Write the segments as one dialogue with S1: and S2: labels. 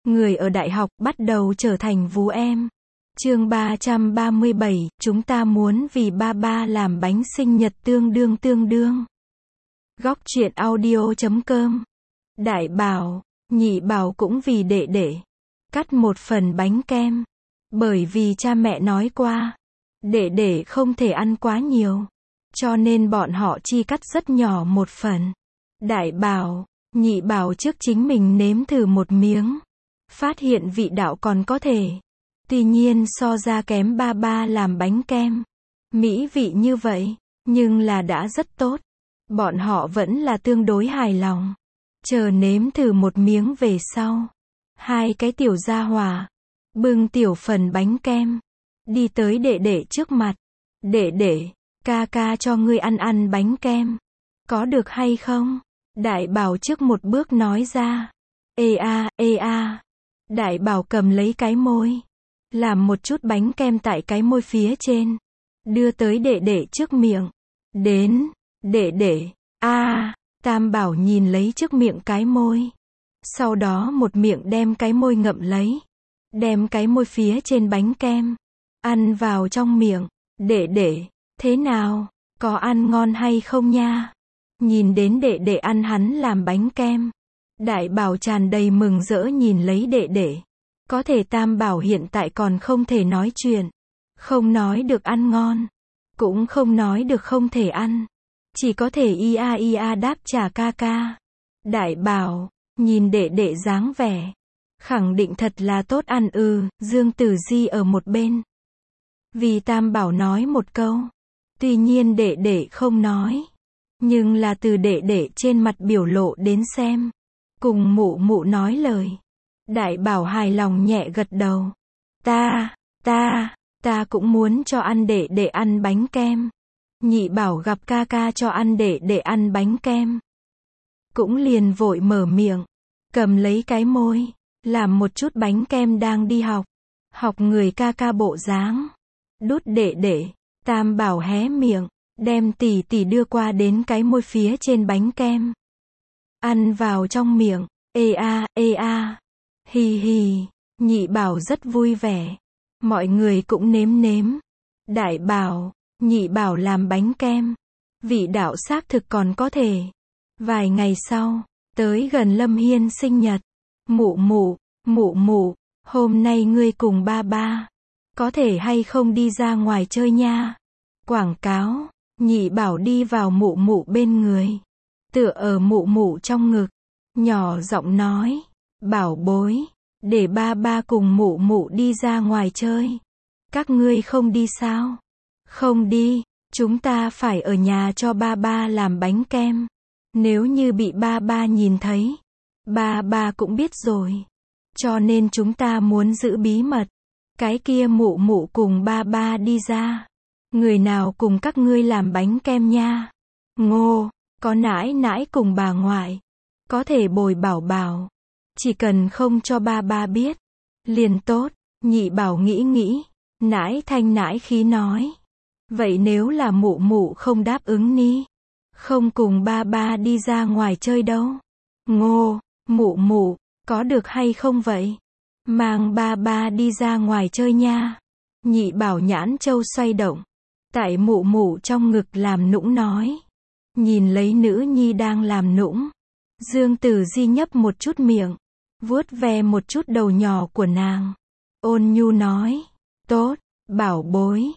S1: Người ở đại học bắt đầu trở thành vú em. Chương 337, chúng ta muốn vì ba ba làm bánh sinh nhật tương đương. Góc truyện audio.com. Đại bảo, nhị bảo cũng vì đệ đệ cắt một phần bánh kem. Bởi vì cha mẹ nói qua, đệ đệ không thể ăn quá nhiều, cho nên bọn họ chi cắt rất nhỏ một phần. Đại bảo, nhị bảo trước chính mình nếm thử một miếng, phát hiện vị đạo còn có thể. Tuy nhiên so ra kém ba ba làm bánh kem. Mỹ vị như vậy, nhưng là đã rất tốt. Bọn họ vẫn là tương đối hài lòng. Chờ nếm thử một miếng về sau. Hai cái tiểu gia hỏa bưng tiểu phần bánh kem, đi tới đệ đệ trước mặt. Đệ đệ, ca ca cho ngươi ăn bánh kem. Có được hay không? Đại bảo trước một bước nói ra. Ê a. Đại bảo cầm lấy cái môi, làm một chút bánh kem tại cái môi phía trên, đưa tới đệ đệ trước miệng. Đến, đệ đệ, Tam bảo nhìn lấy trước miệng cái môi. Sau đó một miệng đem cái môi ngậm lấy, đem cái môi phía trên bánh kem ăn vào trong miệng. Đệ đệ, thế nào, có ăn ngon hay không nha? Nhìn đến đệ đệ ăn hắn làm bánh kem, đại bảo tràn đầy mừng rỡ nhìn lấy đệ đệ. Có thể tam bảo hiện tại còn không thể nói chuyện, không nói được ăn ngon, cũng không nói được không thể ăn, chỉ có thể ia đáp trả ca ca. Đại bảo, nhìn đệ đệ dáng vẻ, khẳng định thật là tốt ăn Dương Tử Di ở một bên. Vì tam bảo nói một câu, tuy nhiên đệ đệ không nói, nhưng là từ đệ đệ trên mặt biểu lộ đến xem, cùng mụ mụ nói lời. Đại bảo hài lòng nhẹ gật đầu. Ta cũng muốn cho ăn đệ đệ ăn bánh kem. Nhị bảo gặp ca ca cho ăn đệ đệ ăn bánh kem, cũng liền vội mở miệng, cầm lấy cái môi, làm một chút bánh kem đang đi học người ca ca bộ dáng. Đút đệ đệ, tam bảo hé miệng, đem tỉ tỉ đưa qua đến cái môi phía trên bánh kem. Ăn vào trong miệng, ê a. Hì, nhị bảo rất vui vẻ. Mọi người cũng nếm. Đại bảo, nhị bảo làm bánh kem, vị đạo xác thực còn có thể. Vài ngày sau, tới gần Lâm Hiên sinh nhật. Mụ, hôm nay ngươi cùng ba ba, có thể hay không đi ra ngoài chơi nha? Quảng cáo, nhị bảo đi vào mụ bên người, tựa ở mụ trong ngực, nhỏ giọng nói. Bảo bối, để ba ba cùng mụ đi ra ngoài chơi. Các ngươi không đi sao? Không đi, chúng ta phải ở nhà cho ba ba làm bánh kem. Nếu như bị ba ba nhìn thấy, ba ba cũng biết rồi. Cho nên chúng ta muốn giữ bí mật. Cái kia mụ cùng ba ba đi ra. Người nào cùng các ngươi làm bánh kem nha? Ngô, có nãi cùng bà ngoại. Có thể bồi bảo. Chỉ cần không cho ba ba biết, liền tốt. Nhị bảo nghĩ, nãi thanh nãi khí nói. Vậy nếu là mụ không đáp ứng ni? Không cùng ba ba đi ra ngoài chơi đâu. Ngô, mụ, có được hay không vậy? Mang ba ba đi ra ngoài chơi nha. Nhị bảo nhãn châu xoay động, tại mụ trong ngực làm nũng nói. Nhìn lấy nữ nhi đang làm nũng, Dương Tử Di nhấp một chút miệng, vuốt ve một chút đầu nhỏ của nàng, ôn nhu nói. Tốt, bảo bối,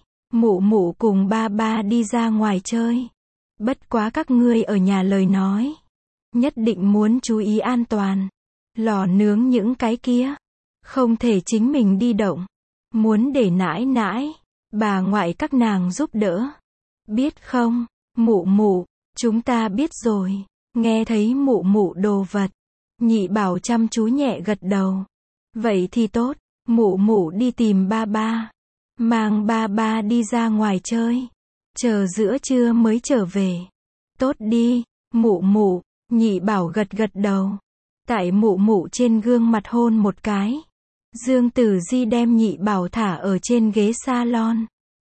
S1: mụ cùng ba ba đi ra ngoài chơi. Bất quá các ngươi ở nhà lời nói, nhất định muốn chú ý an toàn. Lò nướng những cái kia, không thể chính mình đi động. Muốn để nãi, bà ngoại các nàng giúp đỡ. Biết không? Mụ, chúng ta biết rồi. Nghe thấy mụ đồ vật, nhị bảo chăm chú nhẹ gật đầu. Vậy thì tốt, mụ đi tìm ba ba, mang ba ba đi ra ngoài chơi, chờ giữa trưa mới trở về. Tốt đi, mụ, nhị bảo gật đầu. Tại mụ trên gương mặt hôn một cái. Dương Tử Di đem nhị bảo thả ở trên ghế salon,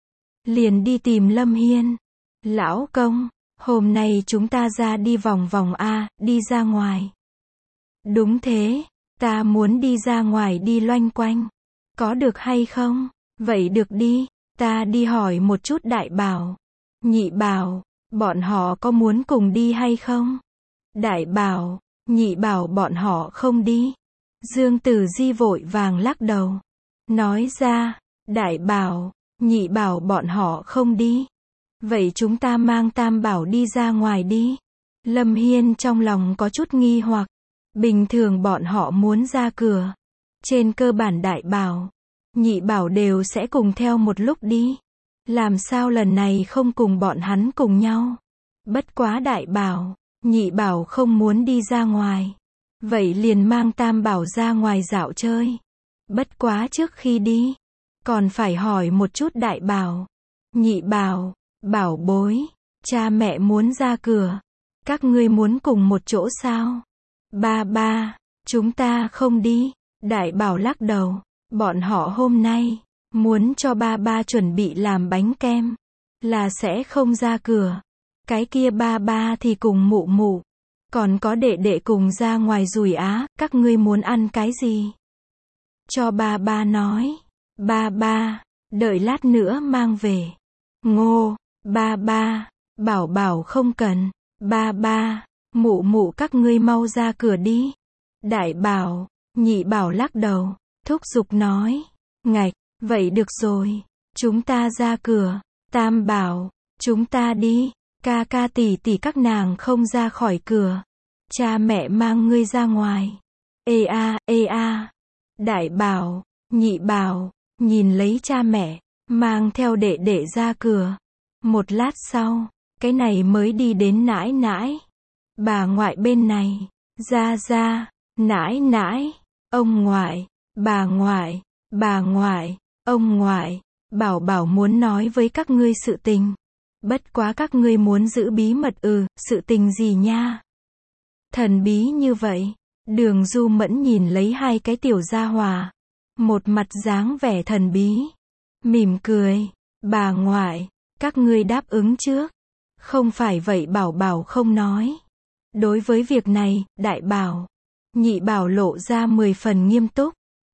S1: liền đi tìm Lâm Hiên. Lão công, hôm nay chúng ta ra đi vòng vòng đi ra ngoài. Đúng thế, Ta muốn đi ra ngoài đi loanh quanh. Có được hay không? Vậy được đi, ta đi hỏi một chút Đại Bảo. Nhị Bảo, bọn họ có muốn cùng đi hay không? Đại Bảo, Nhị Bảo bọn họ không đi. Dương Tử Di vội vàng lắc đầu. Nói ra, Đại Bảo, Nhị Bảo bọn họ không đi. Vậy chúng ta mang Tam Bảo đi ra ngoài đi. Lâm Hiên trong lòng có chút nghi hoặc. Bình thường bọn họ muốn ra cửa. Trên cơ bản Đại Bảo, Nhị Bảo đều sẽ cùng theo một lúc đi. Làm sao lần này không cùng bọn hắn cùng nhau? Bất quá Đại Bảo, Nhị Bảo không muốn đi ra ngoài. Vậy liền mang Tam Bảo ra ngoài dạo chơi. Bất quá trước khi đi, còn phải hỏi một chút Đại Bảo. Nhị Bảo, bảo bối, cha mẹ muốn ra cửa. Các ngươi muốn cùng một chỗ sao? Ba ba, chúng ta không đi. Đại Bảo lắc đầu. Bọn họ hôm nay, muốn cho ba ba chuẩn bị làm bánh kem. Là sẽ không ra cửa. Cái kia ba ba thì cùng mụ mụ. Còn có đệ đệ cùng ra ngoài rùi á, các ngươi muốn ăn cái gì? Cho ba ba nói. Ba ba, đợi lát nữa mang về. Ngô, ba ba, Bảo Bảo không cần. Ba ba, mụ mụ các ngươi mau ra cửa đi. Đại Bảo, Nhị Bảo lắc đầu, thúc giục nói. Ngạch, vậy được rồi, chúng ta ra cửa. Tam Bảo, chúng ta đi. Ca ca tỷ tỷ các nàng không ra khỏi cửa. Cha mẹ mang ngươi ra ngoài. Ê a. Đại Bảo, Nhị Bảo, nhìn lấy cha mẹ, mang theo đệ đệ ra cửa. Một lát sau, cái này mới đi đến nãi nãi. Bà ngoại bên này, ra, nãi nãi, ông ngoại, bà ngoại, ông ngoại, Bảo Bảo muốn nói với các ngươi sự tình. Bất quá các ngươi muốn giữ bí mật sự tình gì nha? Thần bí như vậy. Đường Du Mẫn nhìn lấy hai cái tiểu gia hỏa. Một mặt dáng vẻ thần bí. Mỉm cười. Bà ngoại, các ngươi đáp ứng trước. Không phải vậy Bảo Bảo không nói. Đối với việc này, Đại Bảo, Nhị Bảo lộ ra 10 phần nghiêm túc.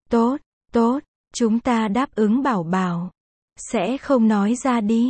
S1: Tốt, chúng ta đáp ứng Bảo Bảo. Sẽ không nói ra đi.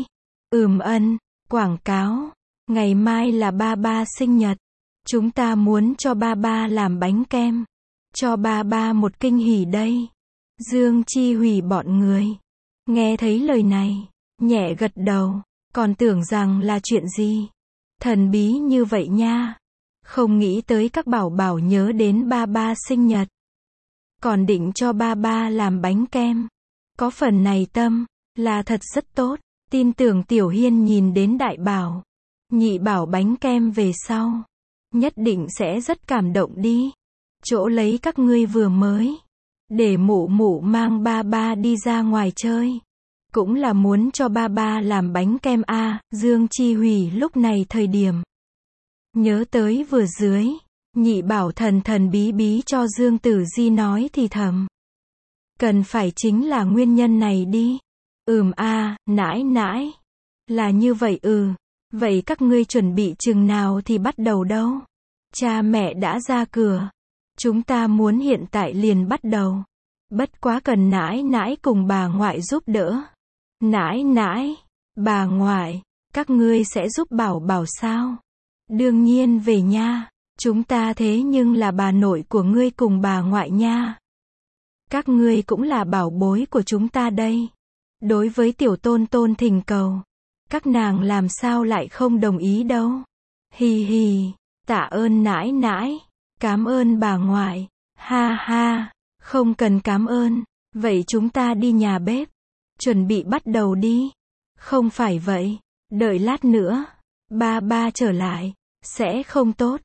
S1: Quảng cáo. Ngày mai là ba ba sinh nhật. Chúng ta muốn cho ba ba làm bánh kem. Cho ba ba một kinh hỉ đây. Dương Chi Hủy bọn người. Nghe thấy lời này, nhẹ gật đầu. Còn tưởng rằng là chuyện gì? Thần bí như vậy nha. Không nghĩ tới các Bảo Bảo nhớ đến ba ba sinh nhật. Còn định cho ba ba làm bánh kem. Có phần này tâm, là thật rất tốt. Tin tưởng Tiểu Hiên nhìn đến Đại Bảo, Nhị Bảo bánh kem về sau. Nhất định sẽ rất cảm động đi. Chỗ lấy các ngươi vừa mới. Để mụ mụ mang ba ba đi ra ngoài chơi. Cũng là muốn cho ba ba làm bánh kem a. Dương Chi Hủy lúc này thời điểm. Nhớ tới vừa dưới. Nhị Bảo thần thần bí bí cho Dương Tử Di nói thì thầm. Cần phải chính là nguyên nhân này đi. Nãi nãi. Là như vậy Vậy các ngươi chuẩn bị chừng nào thì bắt đầu đâu? Cha mẹ đã ra cửa. Chúng ta muốn hiện tại liền bắt đầu. Bất quá cần nãi nãi cùng bà ngoại giúp đỡ. Nãi nãi, bà ngoại, các ngươi sẽ giúp Bảo Bảo sao? Đương nhiên về nha. Chúng ta thế nhưng là bà nội của ngươi cùng bà ngoại nha. Các ngươi cũng là bảo bối của chúng ta đây. Đối với tiểu tôn tôn thỉnh cầu, các nàng làm sao lại không đồng ý đâu. Hì hì, tạ ơn nãi nãi, cảm ơn bà ngoại, ha ha, không cần cảm ơn, vậy chúng ta đi nhà bếp, chuẩn bị bắt đầu đi. Không phải vậy, đợi lát nữa, ba ba trở lại, sẽ không tốt.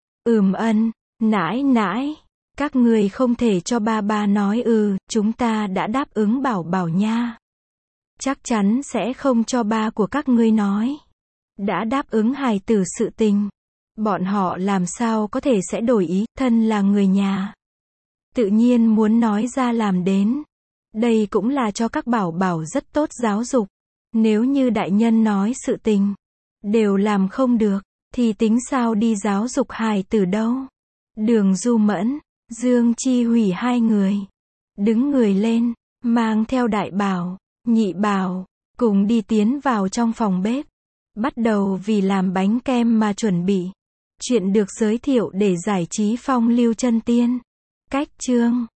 S1: Nãi nãi, các người không thể cho ba ba nói chúng ta đã đáp ứng Bảo Bảo nha. Chắc chắn sẽ không cho ba của các ngươi nói. Đã đáp ứng hài tử sự tình. Bọn họ làm sao có thể sẽ đổi ý, thân là người nhà. Tự nhiên muốn nói ra làm đến. Đây cũng là cho các Bảo Bảo rất tốt giáo dục. Nếu như đại nhân nói sự tình, đều làm không được, thì tính sao đi giáo dục hài tử đâu. Đường Du Mẫn, Dương Chi Hủy hai người. Đứng người lên, mang theo Đại Bảo, Nhị Bảo, cùng đi tiến vào trong phòng bếp. Bắt đầu vì làm bánh kem mà chuẩn bị. Chuyện được giới thiệu để giải trí phong lưu chân tiên. Cách chương